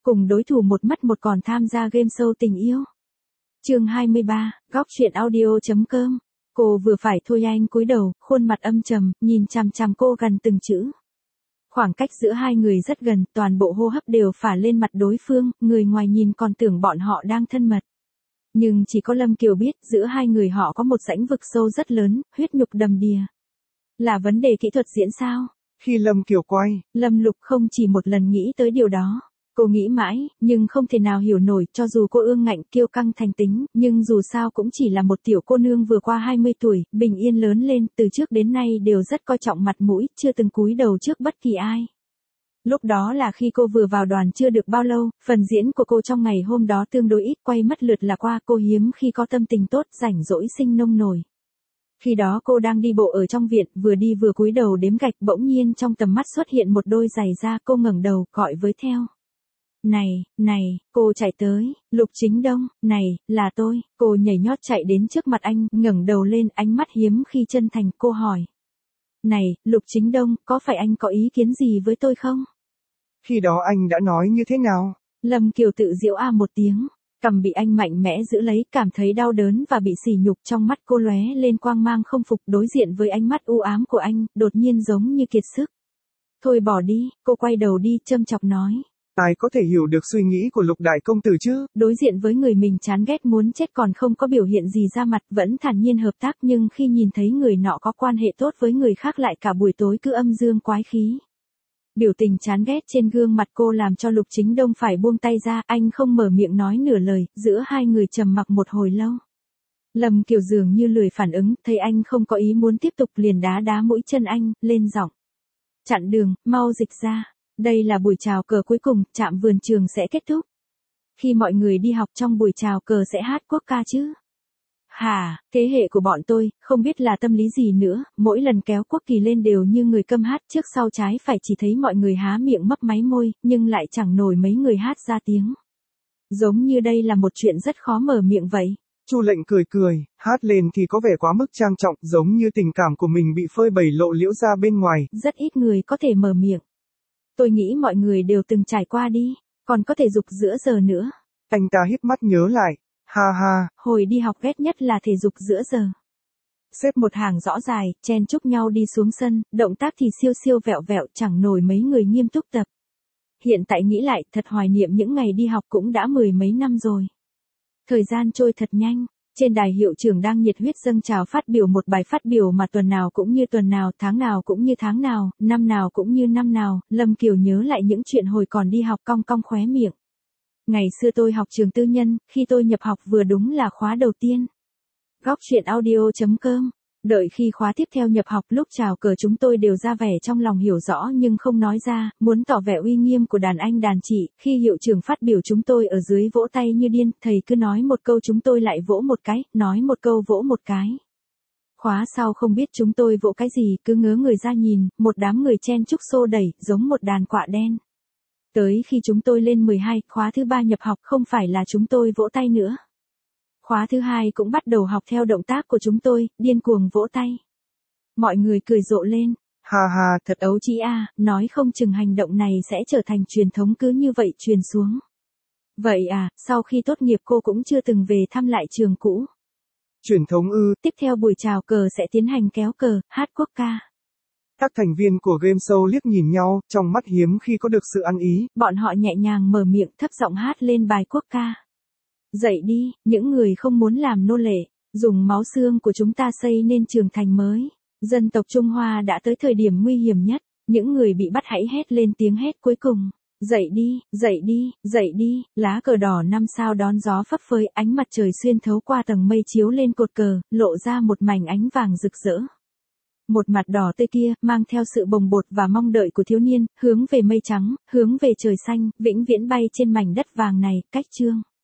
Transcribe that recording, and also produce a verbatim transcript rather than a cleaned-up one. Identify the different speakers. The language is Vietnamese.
Speaker 1: cùng đối thủ một mất một còn tham gia game show tình yêu. Chương hai mươi ba, góc truyện audio.com. Cô vừa phải thôi anh cúi đầu, khuôn mặt âm trầm, nhìn chằm chằm cô gần từng chữ. Khoảng cách giữa hai người rất gần, toàn bộ hô hấp đều phả lên mặt đối phương, người ngoài nhìn còn tưởng bọn họ đang thân mật. Nhưng chỉ có Lâm Kiều biết, giữa hai người họ có một rãnh vực sâu rất lớn, huyết nhục đầm đìa. Là vấn đề kỹ thuật diễn sao?
Speaker 2: Khi Lâm Kiều quay,
Speaker 1: Lâm Lục không chỉ một lần nghĩ tới điều đó. Cô nghĩ mãi, nhưng không thể nào hiểu nổi, cho dù cô ương ngạnh kiêu căng thành tính, nhưng dù sao cũng chỉ là một tiểu cô nương vừa qua hai mươi tuổi, bình yên lớn lên, từ trước đến nay đều rất coi trọng mặt mũi, chưa từng cúi đầu trước bất kỳ ai. Lúc đó là khi cô vừa vào đoàn chưa được bao lâu, phần diễn của cô trong ngày hôm đó tương đối ít, quay mất lượt là qua, cô hiếm khi có tâm tình tốt, rảnh rỗi sinh nông nổi. Khi đó cô đang đi bộ ở trong viện, vừa đi vừa cúi đầu đếm gạch, bỗng nhiên trong tầm mắt xuất hiện một đôi giày da, cô ngẩng đầu, gọi với theo. Này, này, cô chạy tới, Lục Chính Đông, này, là tôi, cô nhảy nhót chạy đến trước mặt anh, ngẩng đầu lên, ánh mắt hiếm khi chân thành, cô hỏi. Này, Lục Chính Đông, có phải anh có ý kiến gì với tôi không?
Speaker 2: Khi đó anh đã nói như thế nào?
Speaker 1: Lâm Kiều tự giễu a một tiếng, cằm bị anh mạnh mẽ giữ lấy, cảm thấy đau đớn và bị sỉ nhục, trong mắt cô lóe lên quang mang không phục, đối diện với ánh mắt u ám của anh, đột nhiên giống như kiệt sức. Thôi bỏ đi, cô quay đầu đi, châm chọc nói.
Speaker 2: Ai có thể hiểu được suy nghĩ của Lục đại công tử chứ?
Speaker 1: Đối diện với người mình chán ghét muốn chết còn không có biểu hiện gì ra mặt, vẫn thản nhiên hợp tác, nhưng khi nhìn thấy người nọ có quan hệ tốt với người khác lại cả buổi tối cứ âm dương quái khí. Biểu tình chán ghét trên gương mặt cô làm cho Lục Chính Đông phải buông tay ra, anh không mở miệng nói nửa lời, giữa hai người trầm mặc một hồi lâu. Lâm Kiều dường như lười phản ứng, thấy anh không có ý muốn tiếp tục liền đá đá mũi chân anh, lên giọng. Chặn đường, mau dịch ra. Đây là buổi chào cờ cuối cùng, trạm vườn trường sẽ kết thúc. Khi mọi người đi học trong buổi chào cờ sẽ hát quốc ca chứ? Hả, thế hệ của bọn tôi, không biết là tâm lý gì nữa, mỗi lần kéo quốc kỳ lên đều như người câm hát, trước sau trái phải chỉ thấy mọi người há miệng mấp máy môi, nhưng lại chẳng nổi mấy người hát ra tiếng. Giống như đây là một chuyện rất khó mở miệng vậy.
Speaker 2: Chu Lệnh cười cười, hát lên thì có vẻ quá mức trang trọng, giống như tình cảm của mình bị phơi bày lộ liễu ra bên ngoài.
Speaker 1: Rất ít người có thể mở miệng. Tôi nghĩ mọi người đều từng trải qua đi, còn có thể dục giữa giờ nữa.
Speaker 2: Anh ta híp mắt nhớ lại, ha ha.
Speaker 1: Hồi đi học ghét nhất là thể dục giữa giờ. Xếp một hàng rõ dài, chen chúc nhau đi xuống sân, động tác thì siêu siêu vẹo vẹo, chẳng nổi mấy người nghiêm túc tập. Hiện tại nghĩ lại, thật hoài niệm những ngày đi học, cũng đã mười mấy năm rồi. Thời gian trôi thật nhanh. Trên đài hiệu trưởng đang nhiệt huyết dâng trào phát biểu một bài phát biểu mà tuần nào cũng như tuần nào, tháng nào cũng như tháng nào, năm nào cũng như năm nào, Lâm Kiều nhớ lại những chuyện hồi còn đi học, cong cong khóe miệng. Ngày xưa tôi học trường tư nhân, khi tôi nhập học vừa đúng là khóa đầu tiên. Góc truyện audio.com. Đợi khi khóa tiếp theo nhập học, lúc chào cờ chúng tôi đều ra vẻ trong lòng hiểu rõ nhưng không nói ra, muốn tỏ vẻ uy nghiêm của đàn anh đàn chị. Khi hiệu trưởng phát biểu chúng tôi ở dưới vỗ tay như điên, thầy cứ nói một câu chúng tôi lại vỗ một cái, nói một câu vỗ một cái. Khóa sau không biết chúng tôi vỗ cái gì, cứ ngớ người ra nhìn, một đám người chen chúc xô đẩy, giống một đàn quạ đen. Tới khi chúng tôi lên mười hai, khóa thứ ba nhập học, không phải là chúng tôi vỗ tay nữa. Khóa thứ hai cũng bắt đầu học theo động tác của chúng tôi, điên cuồng vỗ tay. Mọi người cười rộ lên.
Speaker 2: Ha ha,
Speaker 1: thật ấu trĩ a, nói không chừng hành động này sẽ trở thành truyền thống cứ như vậy truyền xuống. Vậy à, sau khi tốt nghiệp cô cũng chưa từng về thăm lại trường cũ.
Speaker 2: Truyền thống ư?
Speaker 1: Tiếp theo buổi chào cờ sẽ tiến hành kéo cờ, hát quốc ca.
Speaker 2: Các thành viên của game show liếc nhìn nhau, trong mắt hiếm khi có được sự ăn ý.
Speaker 1: Bọn họ nhẹ nhàng mở miệng thấp giọng hát lên bài quốc ca. Dậy đi, những người không muốn làm nô lệ, dùng máu xương của chúng ta xây nên trường thành mới. Dân tộc Trung Hoa đã tới thời điểm nguy hiểm nhất, những người bị bắt hãy hét lên tiếng hét cuối cùng. Dậy đi, dậy đi, dậy đi, lá cờ đỏ năm sao đón gió phấp phới, ánh mặt trời xuyên thấu qua tầng mây chiếu lên cột cờ, lộ ra một mảnh ánh vàng rực rỡ. Một mặt đỏ tươi kia, mang theo sự bồng bột và mong đợi của thiếu niên, hướng về mây trắng, hướng về trời xanh, vĩnh viễn bay trên mảnh đất vàng này, cách chương.